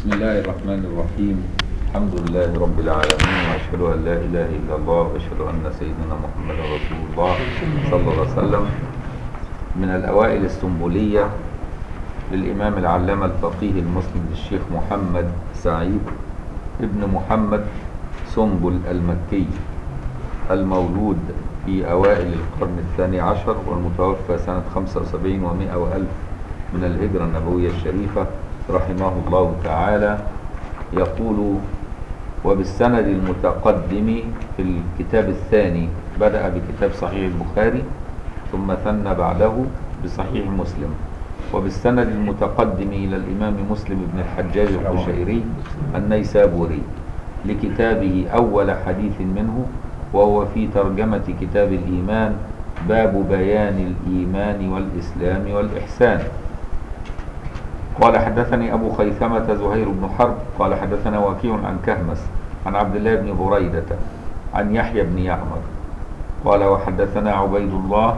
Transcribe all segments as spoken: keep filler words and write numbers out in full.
بسم الله الرحمن الرحيم. الحمد لله رب العالمين، وأشهد أن لا إله إلا الله، وأشهد أن سيدنا محمدا رسول الله صلى الله عليه وسلم. من الأوائل السنبلية للإمام العلامة الفقيه المسلم الشيخ محمد سعيد ابن محمد سنبل المكي، المولود في أوائل القرن الثاني عشر والمتوفى سنة خمسة وسبعين ومائة وألف من الهجرة النبوية الشريفة رحمه الله تعالى. يقول: وبالسند المتقدم في الكتاب الثاني بدأ بكتاب صحيح البخاري ثم ثنى بعده بصحيح مسلم، وبالسند المتقدم إلى الإمام مسلم بن الحجاج القشيري النيسابوري لكتابه أول حديث منه، وهو في ترجمة كتاب الإيمان، باب بيان الإيمان والإسلام والإحسان. قال: حدثني أبو خيثمة زهير بن حرب قال حدثنا وكيع عن كهمس عن عبد الله بن بريدة عن يحيى بن يعمر قال: وحدثنا عبيد الله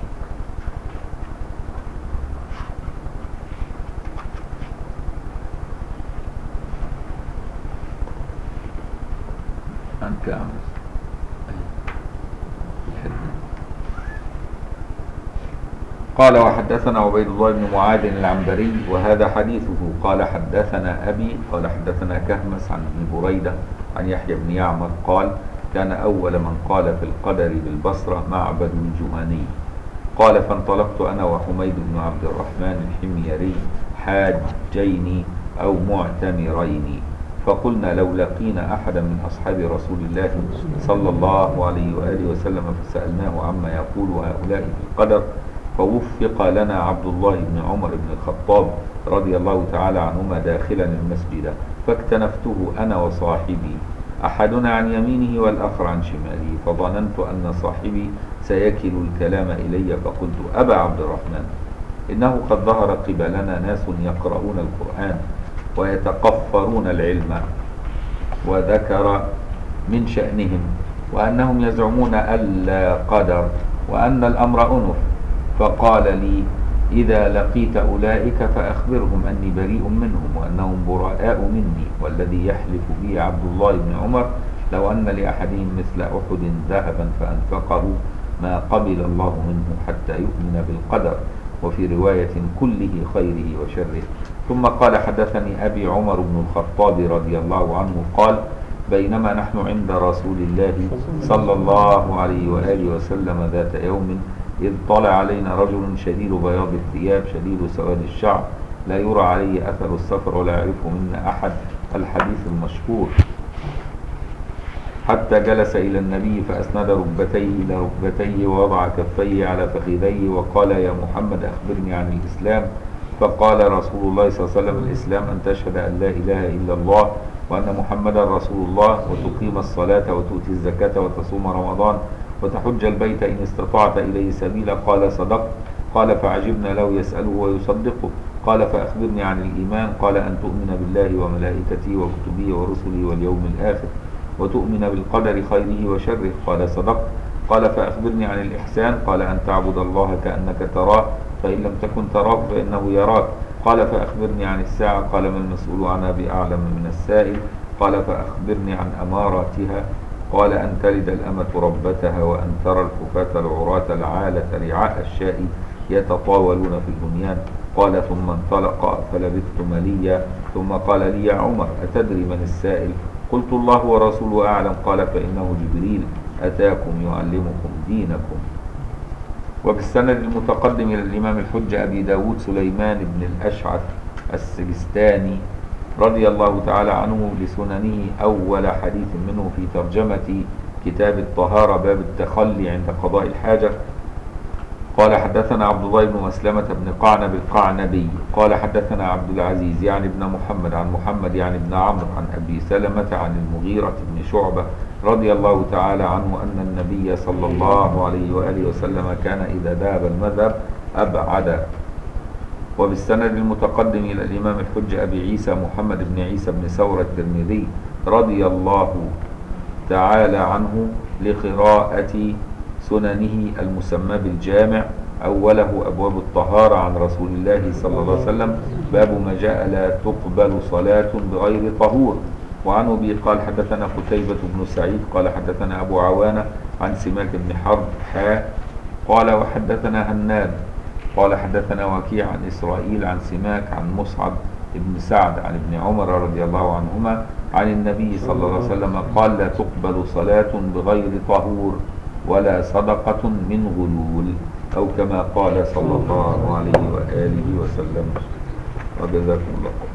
عن كهمس قال: وحدثنا عبيد الله بن معاذ العنبري وهذا حديثه. قال: حدثنا أبي قال حدثنا كهمس عن ابن بريدة عن يحيى بن يعمر قال: كان أول من قال في القدر بالبصرة معبد الجهني. قال: فانطلقت أنا وحميد بن عبد الرحمن الحميري حاجين أو معتمرين، فقلنا: لو لقينا أحدا من أصحاب رسول الله صلى الله عليه وآله وسلم فسألناه عما يقول هؤلاء في القدر، فوفق لنا عبد الله بن عمر بن الخطاب رضي الله تعالى عنهما داخلا المسجد، فاكتنفته أنا وصاحبي، أحدنا عن يمينه والآخر عن شماله، فظننت أن صاحبي سيكل الكلام إلي، فقلت: أبا عبد الرحمن، إنه قد ظهر قبلنا ناس يقرؤون القرآن ويتقفرون العلم، وذكر من شأنهم وأنهم يزعمون ألا قدر وأن الأمر أنف، فقال لي: إذا لقيت أولئك فأخبرهم أني بريء منهم وأنهم براء مني، والذي يحلف به عبد الله بن عمر لو أن لأحدهم مثل أحد ذهبا فأنفقه ما قبل الله منه حتى يؤمن بالقدر، وفي رواية كله خيره وشره. ثم قال: حدثني أبي عمر بن الخطاب رضي الله عنه قال: بينما نحن عند رسول الله صلى الله عليه وآله وسلم ذات يوم، إذ طلع علينا رجل شديد بياض الثياب شديد سواد الشعر، لا يرى عليه أثر السفر ولا يعرفه منا أحد، الحديث المشهور، حتى جلس إلى النبي فأسند ركبتيه إلى ركبتيه ووضع كفيه على فخذيه وقال: يا محمد، أخبرني عن الإسلام. فقال رسول الله صلى الله عليه وسلم: الإسلام أن تشهد أن لا إله إلا الله وأن محمدا رسول الله، وتقيم الصلاة وتؤتي الزكاة وتصوم رمضان وتحج البيت إن استطعت إليه سبيلا. قال: صدقت. قال: فعجبنا له يسأله ويصدقه. قال: فأخبرني عن الإيمان. قال: أن تؤمن بالله وملائكته وكتبه ورسله واليوم الآخر، وتؤمن بالقدر خيره وشره. قال: صدقت. قال: فأخبرني عن الإحسان. قال: أن تعبد الله كأنك تراه، فإن لم تكن تراه فإنه يراك. قال: فأخبرني عن الساعة. قال: ما المسؤول عنها بأعلم من السائل. قال: فأخبرني عن أماراتها. قال: أن تلد الأمة ربتها، وأن ترى الحفاة العراة العالة رعاء الشاء يتطاولون في البنيان. قال: ثم انطلق فلبثت مليا، ثم قال لي: يا عمر، أتدري من السائل؟ قلت: الله ورسوله أعلم. قال: فإنه جبريل أتاكم يعلمكم دينكم. وبالسند المتقدم إلى الإمام الحجة أبي داود سليمان بن الأشعث السجستاني رضي الله تعالى عنه لسننه أول حديث منه في ترجمة كتاب الطهارة، باب التخلي عند قضاء الحاجة. قال: حدثنا عبد الله بن مسلمة بن قعنب القعنبي قال: حدثنا عبد العزيز يعني ابن محمد عن محمد يعني ابن عمرو عن أبي سلمة عن المغيرة بن شعبة رضي الله تعالى عنه أن النبي صلى الله عليه وآله وسلم كان إذا ذهب المذهب أبعد. وبالسند المتقدم إلى الإمام الحجة أبي عيسى محمد بن عيسى بن ثور الترمذي رضي الله تعالى عنه لقراءة سننه المسمى بالجامع، أوله أبواب الطهارة عن رسول الله صلى الله عليه وسلم، باب ما جاء لا تقبل صلاة بغير طهور. وعن أبي قال حدثنا قتيبة بن سعيد قال حدثنا أبو عوانة عن سماك بن حرب حا قال وحدثنا هناد قال حدثنا وكيع عن إسرائيل عن سماك عن مصعب بن سعد عن ابن عمر رضي الله عنهما عن النبي صلى الله عليه وسلم قال لا تقبل صلاة بغير طهور ولا صدقة من غلول، أو كما قال صلى الله عليه وآله وسلم. وجزاكم الله.